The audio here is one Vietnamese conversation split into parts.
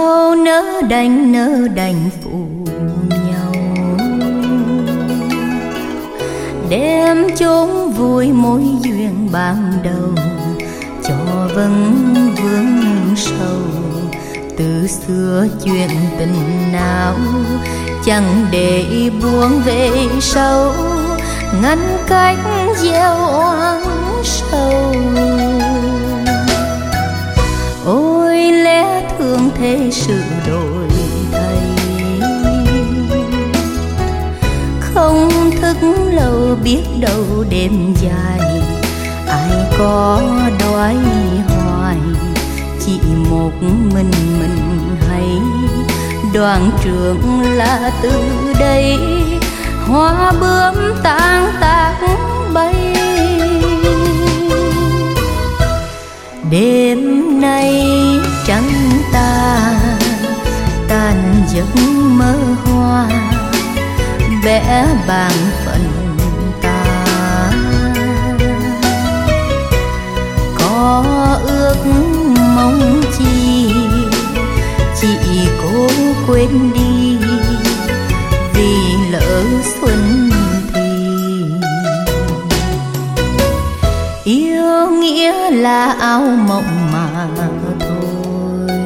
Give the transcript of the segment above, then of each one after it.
Sao nỡ đành phụ nhau, đem chốn vui mối duyên ban đầu, cho vẫn vương sầu. Từ xưa chuyện tình nào chẳng để buông về sau, ngăn cách gieo oán sâu. Ôi lẽ thương thế sự đổi thay, không thức lâu biết đâu đêm dài. Ai có đoái hoài, chỉ một mình hay đoạn trường là từ đây. Hoa bướm tang tác bay, đêm nay trắng ta tan giấc mơ hoa, vẽ bàn phận ta. Có ước mong chi, chỉ cố quên đi, vì lỡ xuân thì. Yêu nghĩa là áo mộng mà thôi,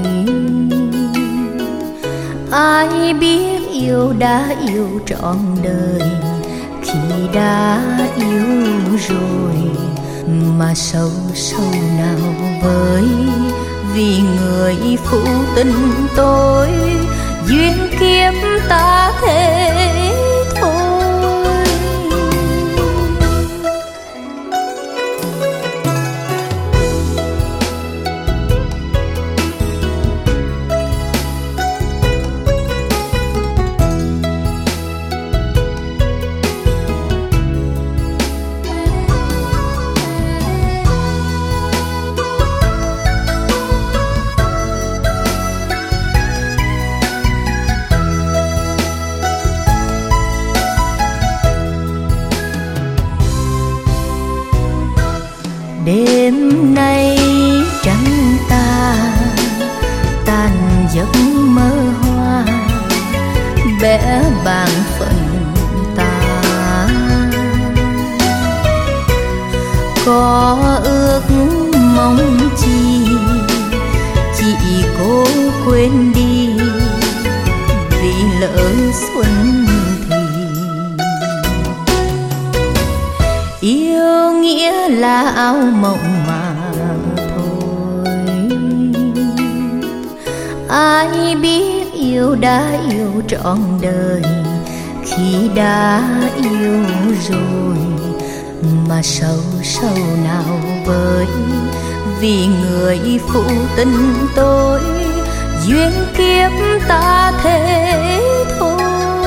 ai biết yêu đã yêu trọn đời. Khi đã yêu rồi mà sâu sâu nào với, vì người phụ tình tôi duyên kiếp ta thế thôi. Đêm nay trắng ta tan giấc mơ hoa, vẽ bàn phận ta. Có ước mong chi, chỉ cố quên đi, vì lỡ xuân thì. Yêu nghĩa là áo mộng mà thôi, ai biết yêu đã yêu trọn đời. Khi đã yêu rồi mà sâu sâu nào với, vì người phụ tình tôi duyên kiếp ta thế thôi.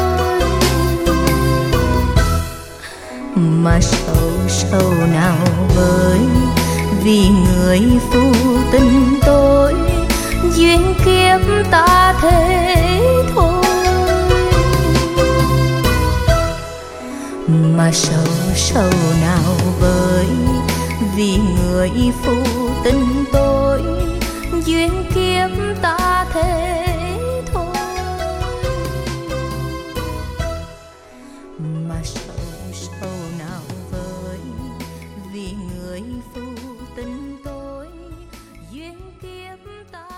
Mà sâu sâu nào với, vì người phụ tình tôi duyên kiếp ta thế thôi. Mà sâu sâu nào với, vì người phụ tình tôi duyên kiếp ta thế thôi. Mà sâu sâu nào với, vì người phụ tình tôi duyên kiếp ta